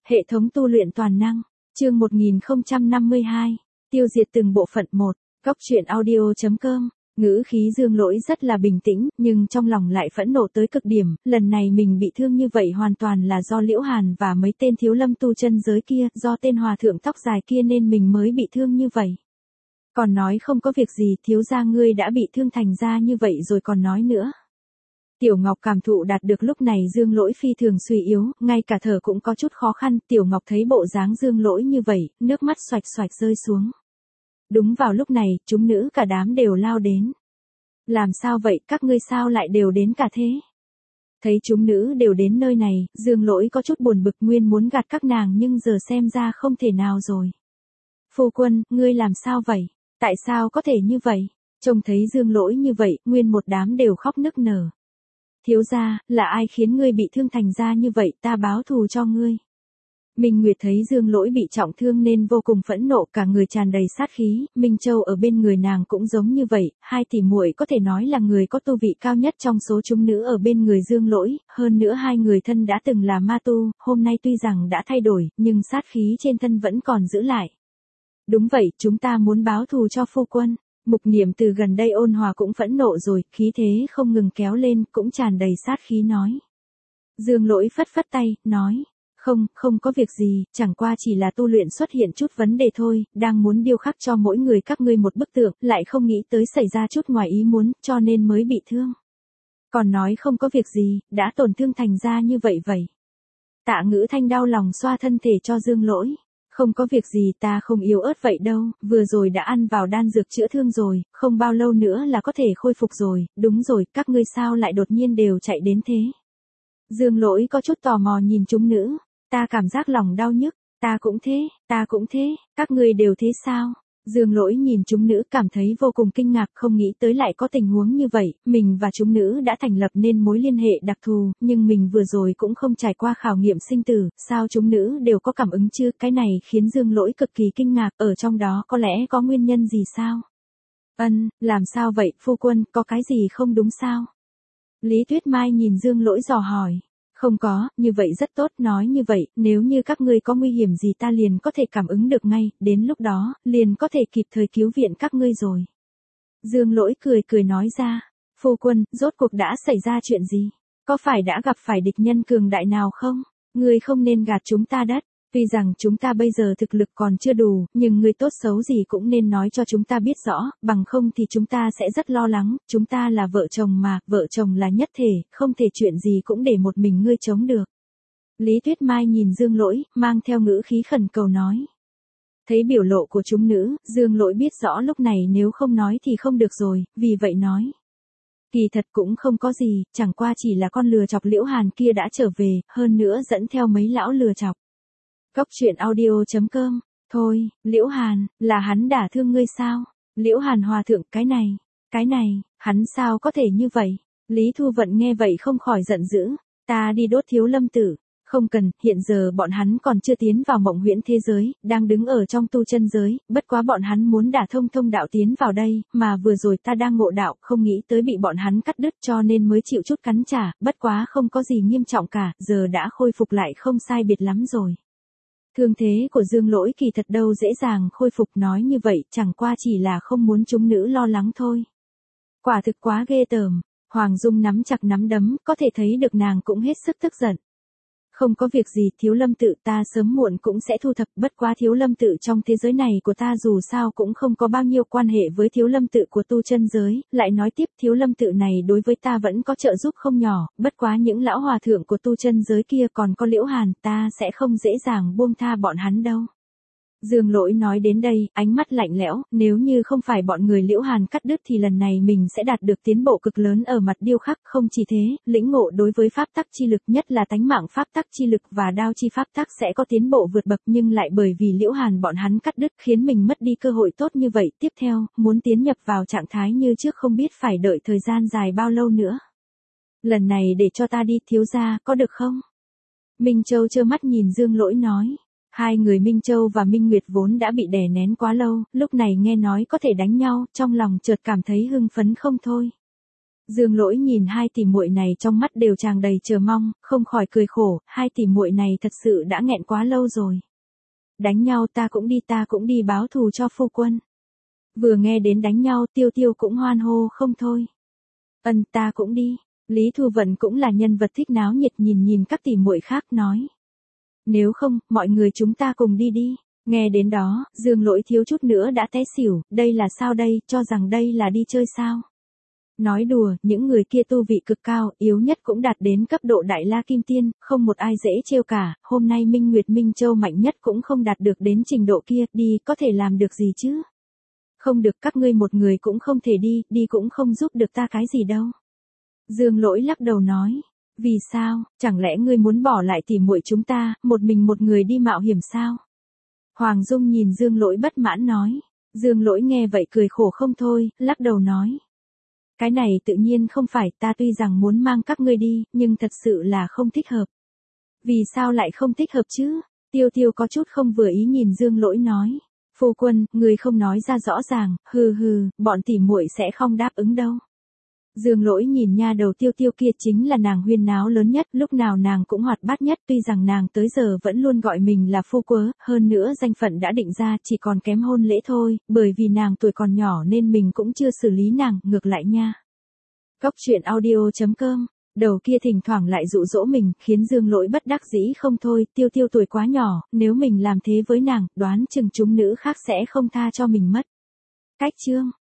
Hệ thống tu luyện toàn năng, chương 1052, tiêu diệt từng bộ phận 1, góc truyện audio.com. Ngữ khí Dương Lỗi rất là bình tĩnh, nhưng trong lòng lại phẫn nộ tới cực điểm, lần này mình bị thương như vậy hoàn toàn là do Liễu Hàn và mấy tên thiếu lâm tu chân giới kia, do tên hòa thượng tóc dài kia nên mình mới bị thương như vậy. Còn nói không có việc gì, thiếu gia ngươi đã bị thương thành ra như vậy rồi còn nói nữa. Tiểu Ngọc cảm thụ đạt được lúc này Dương Lỗi phi thường suy yếu, ngay cả thở cũng có chút khó khăn, Tiểu Ngọc thấy bộ dáng Dương Lỗi như vậy, nước mắt xoạch xoạch rơi xuống. Đúng vào lúc này, chúng nữ cả đám đều lao đến. Làm sao vậy, các ngươi sao lại đều đến cả thế? Thấy chúng nữ đều đến nơi này, Dương Lỗi có chút buồn bực, nguyên muốn gạt các nàng nhưng giờ xem ra không thể nào rồi. Phu quân, ngươi làm sao vậy? Tại sao có thể như vậy? Trông thấy Dương Lỗi như vậy, nguyên một đám đều khóc nức nở. Thiếu gia, là ai khiến ngươi bị thương thành ra như vậy, ta báo thù cho ngươi. Minh Nguyệt thấy Dương Lỗi bị trọng thương nên vô cùng phẫn nộ, cả người tràn đầy sát khí, Minh Châu ở bên người nàng cũng giống như vậy, hai tỷ muội có thể nói là người có tu vị cao nhất trong số chúng nữ ở bên người Dương Lỗi, hơn nữa hai người thân đã từng là ma tu, hôm nay tuy rằng đã thay đổi, nhưng sát khí trên thân vẫn còn giữ lại. Đúng vậy, chúng ta muốn báo thù cho phu quân. Mục Niệm từ gần đây ôn hòa cũng phẫn nộ rồi, khí thế không ngừng kéo lên, cũng tràn đầy sát khí nói. Dương Lỗi phất phất tay, nói. Không có việc gì, chẳng qua chỉ là tu luyện xuất hiện chút vấn đề thôi, đang muốn điêu khắc cho mỗi người các ngươi một bức tượng, lại không nghĩ tới xảy ra chút ngoài ý muốn, cho nên mới bị thương. Còn nói không có việc gì, đã tổn thương thành ra như vậy vậy. Tạ Ngữ Thanh đau lòng xoa thân thể cho Dương Lỗi. Không có việc gì, ta không yếu ớt vậy đâu, vừa rồi đã ăn vào đan dược chữa thương rồi, không bao lâu nữa là có thể khôi phục rồi, đúng rồi, các ngươi sao lại đột nhiên đều chạy đến thế. Dương Lỗi có chút tò mò nhìn chúng nữ, ta cảm giác lòng đau nhức, ta cũng thế, các ngươi đều thế sao? Dương Lỗi nhìn chúng nữ cảm thấy vô cùng kinh ngạc, không nghĩ tới lại có tình huống như vậy, mình và chúng nữ đã thành lập nên mối liên hệ đặc thù, nhưng mình vừa rồi cũng không trải qua khảo nghiệm sinh tử, sao chúng nữ đều có cảm ứng chứ, cái này khiến Dương Lỗi cực kỳ kinh ngạc, ở trong đó có lẽ có nguyên nhân gì sao? Làm sao vậy, phu quân, có cái gì không đúng sao? Lý Tuyết Mai nhìn Dương Lỗi dò hỏi. Không có, như vậy rất tốt, nói như vậy, nếu như các ngươi có nguy hiểm gì ta liền có thể cảm ứng được ngay, đến lúc đó, liền có thể kịp thời cứu viện các ngươi rồi. Dương Lỗi cười nói ra, phu quân, rốt cuộc đã xảy ra chuyện gì? Có phải đã gặp phải địch nhân cường đại nào không? Ngươi không nên gạt chúng ta đất. Tuy rằng chúng ta bây giờ thực lực còn chưa đủ, nhưng ngươi tốt xấu gì cũng nên nói cho chúng ta biết rõ, bằng không thì chúng ta sẽ rất lo lắng, chúng ta là vợ chồng mà, vợ chồng là nhất thể, không thể chuyện gì cũng để một mình ngươi chống được. Lý Tuyết Mai nhìn Dương Lỗi, mang theo ngữ khí khẩn cầu nói. Thấy biểu lộ của chúng nữ, Dương Lỗi biết rõ lúc này nếu không nói thì không được rồi, vì vậy nói. Kỳ thật cũng không có gì, chẳng qua chỉ là con lừa chọc Liễu Hàn kia đã trở về, hơn nữa dẫn theo mấy lão lừa chọc. Góc truyện audio.com, thôi, Liễu Hàn, là hắn đả thương ngươi sao? Liễu Hàn hòa thượng, cái này, hắn sao có thể như vậy? Lý Thu Vận nghe vậy không khỏi giận dữ, ta đi đốt thiếu lâm tử, không cần, hiện giờ bọn hắn còn chưa tiến vào mộng huyễn thế giới, đang đứng ở trong tu chân giới, bất quá bọn hắn muốn đả thông đạo tiến vào đây, mà vừa rồi ta đang ngộ đạo, không nghĩ tới bị bọn hắn cắt đứt cho nên mới chịu chút cắn trả, bất quá không có gì nghiêm trọng cả, giờ đã khôi phục lại không sai biệt lắm rồi. Thương thế của Dương Lỗi kỳ thật đâu dễ dàng khôi phục, nói như vậy chẳng qua chỉ là không muốn chúng nữ lo lắng thôi. Quả thực quá ghê tởm, Hoàng Dung nắm chặt nắm đấm, có thể thấy được nàng cũng hết sức tức giận. Không có việc gì, thiếu lâm tự ta sớm muộn cũng sẽ thu thập, bất quá thiếu lâm tự trong thế giới này của ta dù sao cũng không có bao nhiêu quan hệ với thiếu lâm tự của tu chân giới, lại nói tiếp thiếu lâm tự này đối với ta vẫn có trợ giúp không nhỏ, bất quá những lão hòa thượng của tu chân giới kia còn có Liễu Hàn, ta sẽ không dễ dàng buông tha bọn hắn đâu. Dương Lỗi nói đến đây, ánh mắt lạnh lẽo, nếu như không phải bọn người Liễu Hàn cắt đứt thì lần này mình sẽ đạt được tiến bộ cực lớn ở mặt điêu khắc, không chỉ thế, lĩnh ngộ đối với pháp tắc chi lực nhất là tánh mạng pháp tắc chi lực và đao chi pháp tắc sẽ có tiến bộ vượt bậc, nhưng lại bởi vì Liễu Hàn bọn hắn cắt đứt khiến mình mất đi cơ hội tốt như vậy, tiếp theo, muốn tiến nhập vào trạng thái như trước không biết phải đợi thời gian dài bao lâu nữa. Lần này để cho ta đi, thiếu gia, có được không? Minh Châu trơ mắt nhìn Dương Lỗi nói. Hai người Minh Châu và Minh Nguyệt vốn đã bị đè nén quá lâu, lúc này nghe nói có thể đánh nhau, trong lòng chợt cảm thấy hưng phấn không thôi. Dương Lỗi nhìn hai tỷ muội này trong mắt đều tràn đầy chờ mong, không khỏi cười khổ, hai tỷ muội này thật sự đã nghẹn quá lâu rồi. Đánh nhau ta cũng đi báo thù cho phu quân. Vừa nghe đến đánh nhau Tiêu Tiêu cũng hoan hô không thôi. Ta cũng đi. Lý Thu Vận cũng là nhân vật thích náo nhiệt, nhìn các tỷ muội khác nói. Nếu không, mọi người chúng ta cùng đi đi. Nghe đến đó, Dương Lỗi thiếu chút nữa đã té xỉu, đây là sao đây, cho rằng đây là đi chơi sao? Nói đùa, những người kia tu vị cực cao, yếu nhất cũng đạt đến cấp độ Đại La Kim Tiên, không một ai dễ trêu cả, hôm nay Minh Nguyệt Minh Châu mạnh nhất cũng không đạt được đến trình độ kia, đi có thể làm được gì chứ? Không được, các ngươi một người cũng không thể đi cũng không giúp được ta cái gì đâu. Dương Lỗi lắc đầu nói, vì sao, chẳng lẽ ngươi muốn bỏ lại tỷ muội chúng ta, một mình một người đi mạo hiểm sao? Hoàng Dung nhìn Dương Lỗi bất mãn nói, Dương Lỗi nghe vậy cười khổ không thôi, lắc đầu nói. Cái này tự nhiên không phải, ta tuy rằng muốn mang các ngươi đi, nhưng thật sự là không thích hợp. Vì sao lại không thích hợp chứ? Tiêu Tiêu có chút không vừa ý nhìn Dương Lỗi nói. Phu quân, người không nói ra rõ ràng, bọn tỷ muội sẽ không đáp ứng đâu. Dương Lỗi nhìn nha đầu Tiêu Tiêu kia chính là nàng huyên náo lớn nhất, lúc nào nàng cũng hoạt bát nhất, tuy rằng nàng tới giờ vẫn luôn gọi mình là phu quớ, hơn nữa danh phận đã định ra, chỉ còn kém hôn lễ thôi, bởi vì nàng tuổi còn nhỏ nên mình cũng chưa xử lý nàng, ngược lại nha. Cóc truyện audio.com, đầu kia thỉnh thoảng lại dụ dỗ mình, khiến Dương Lỗi bất đắc dĩ không thôi, Tiêu Tiêu tuổi quá nhỏ, nếu mình làm thế với nàng, đoán chừng chúng nữ khác sẽ không tha cho mình mất. Cách chương